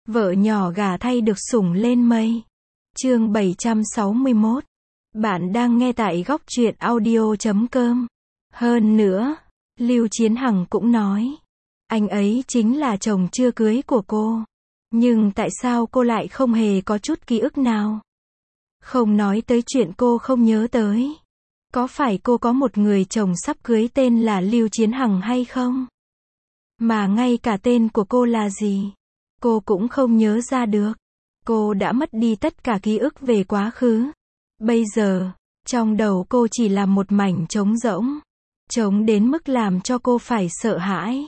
Vợ nhỏ gả thay được sủng lên mây. Chương 761. Bạn đang nghe tại góc truyện audio.com. Hơn nữa, Lưu Chiến Hằng cũng nói, anh ấy chính là chồng chưa cưới của cô. Nhưng tại sao cô lại không hề có chút ký ức nào? Không nói tới chuyện cô không nhớ tới. Có phải cô có một người chồng sắp cưới tên là Lưu Chiến Hằng hay không? Mà ngay cả tên của cô là gì? Cô cũng không nhớ ra được. Cô đã mất đi tất cả ký ức về quá khứ. Bây giờ, trong đầu cô chỉ là một mảnh trống rỗng. Trống đến mức làm cho cô phải sợ hãi.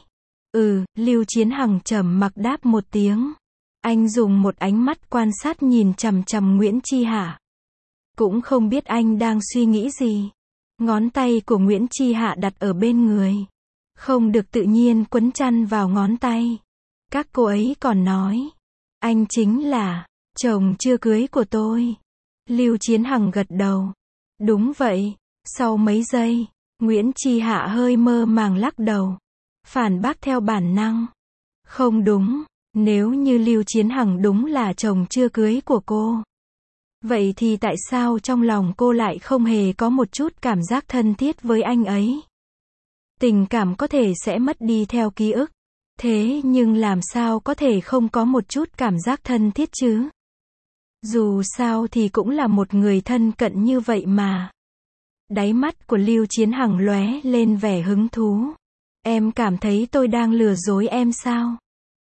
Lưu Chiến Hằng trầm mặc đáp một tiếng. Anh dùng một ánh mắt quan sát nhìn chằm chằm Nguyễn Chi Hạ. Cũng không biết anh đang suy nghĩ gì. Ngón tay của Nguyễn Chi Hạ đặt ở bên người. Không được tự nhiên quấn chăn vào ngón tay. Các cô ấy còn nói, anh chính là chồng chưa cưới của tôi. Lưu Chiến Hằng gật đầu. Đúng vậy. Sau mấy giây, Nguyễn Chi Hạ hơi mơ màng lắc đầu. Phản bác theo bản năng. Không đúng, nếu như Lưu Chiến Hằng đúng là chồng chưa cưới của cô. Vậy thì tại sao trong lòng cô lại không hề có một chút cảm giác thân thiết với anh ấy? Tình cảm có thể sẽ mất đi theo ký ức. Thế nhưng làm sao có thể không có một chút cảm giác thân thiết chứ? Dù sao thì cũng là một người thân cận như vậy mà. Đáy mắt của Lưu Chiến Hằng lóe lên vẻ hứng thú. Em cảm thấy tôi đang lừa dối em sao?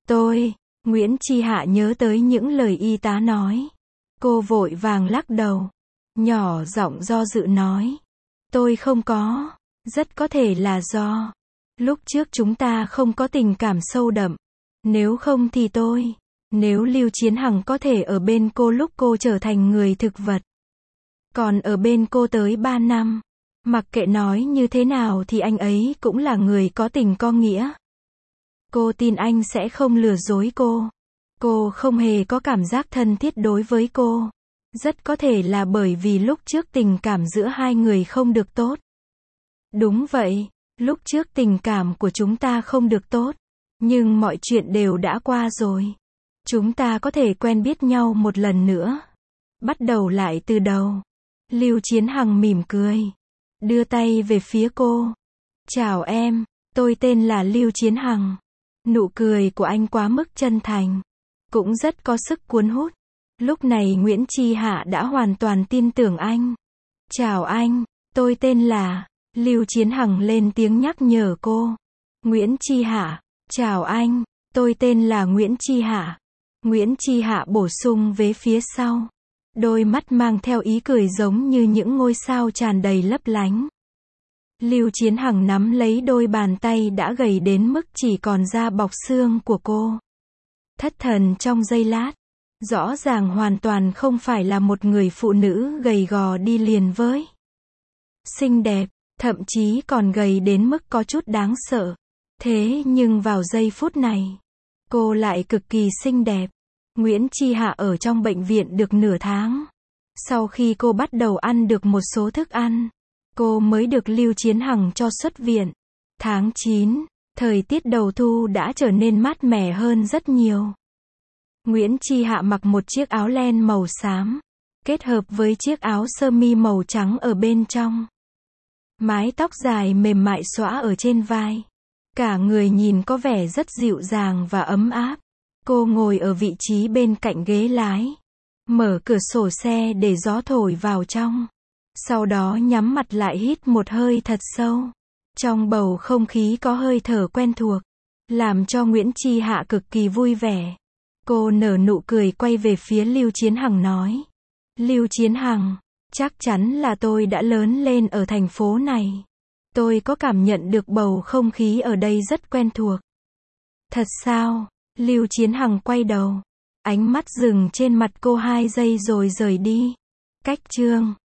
Nguyễn Chi Hạ nhớ tới những lời y tá nói. Cô vội vàng lắc đầu. Nhỏ giọng do dự nói. Tôi không có. Rất có thể là do lúc trước chúng ta không có tình cảm sâu đậm. Nếu không thì nếu Lưu Chiến Hằng có thể ở bên cô lúc cô trở thành người thực vật. Còn ở bên cô tới 3 năm. Mặc kệ nói như thế nào thì anh ấy cũng là người có tình có nghĩa. Cô tin anh sẽ không lừa dối cô. Cô không hề có cảm giác thân thiết đối với cô. Rất có thể là bởi vì lúc trước tình cảm giữa hai người không được tốt. Đúng vậy, lúc trước tình cảm của chúng ta không được tốt. Nhưng mọi chuyện đều đã qua rồi. Chúng ta có thể quen biết nhau một lần nữa. Bắt đầu lại từ đầu. Lưu Chiến Hằng mỉm cười. Đưa tay về phía cô. Chào em, tôi tên là Lưu Chiến Hằng. Nụ cười của anh quá mức chân thành. Cũng rất có sức cuốn hút. Lúc này Nguyễn Chi Hạ đã hoàn toàn tin tưởng anh. Chào anh, tôi tên là... Lưu Chiến Hằng lên tiếng nhắc nhở cô. Nguyễn Chi Hạ, chào anh, tôi tên là Nguyễn Chi Hạ. Nguyễn Chi Hạ bổ sung về phía sau. Đôi mắt mang theo ý cười giống như những ngôi sao tràn đầy lấp lánh. Lưu Chiến Hằng nắm lấy đôi bàn tay đã gầy đến mức chỉ còn da bọc xương của cô. Thất thần trong giây lát. Rõ ràng hoàn toàn không phải là một người phụ nữ gầy gò đi liền với xinh đẹp. Thậm chí còn gầy đến mức có chút đáng sợ. Thế nhưng vào giây phút này, cô lại cực kỳ xinh đẹp. Nguyễn Chi Hạ ở trong bệnh viện được nửa tháng. Sau khi cô bắt đầu ăn được một số thức ăn, cô mới được Lưu Chiến Hằng cho xuất viện. Tháng 9, thời tiết đầu thu đã trở nên mát mẻ hơn rất nhiều. Nguyễn Chi Hạ mặc một chiếc áo len màu xám, kết hợp với chiếc áo sơ mi màu trắng ở bên trong. Mái tóc dài mềm mại xõa ở trên vai. Cả người nhìn có vẻ rất dịu dàng và ấm áp. Cô ngồi ở vị trí bên cạnh ghế lái. Mở cửa sổ xe để gió thổi vào trong. Sau đó nhắm mặt lại hít một hơi thật sâu. Trong bầu không khí có hơi thở quen thuộc. Làm cho Nguyễn Chi Hạ cực kỳ vui vẻ. Cô nở nụ cười quay về phía Lưu Chiến Hằng nói. Lưu Chiến Hằng. Chắc chắn là tôi đã lớn lên ở thành phố này. Tôi có cảm nhận được bầu không khí ở đây rất quen thuộc. Thật sao? Lưu Chiến Hằng quay đầu. Ánh mắt dừng trên mặt cô 2 giây rồi rời đi. Cách chương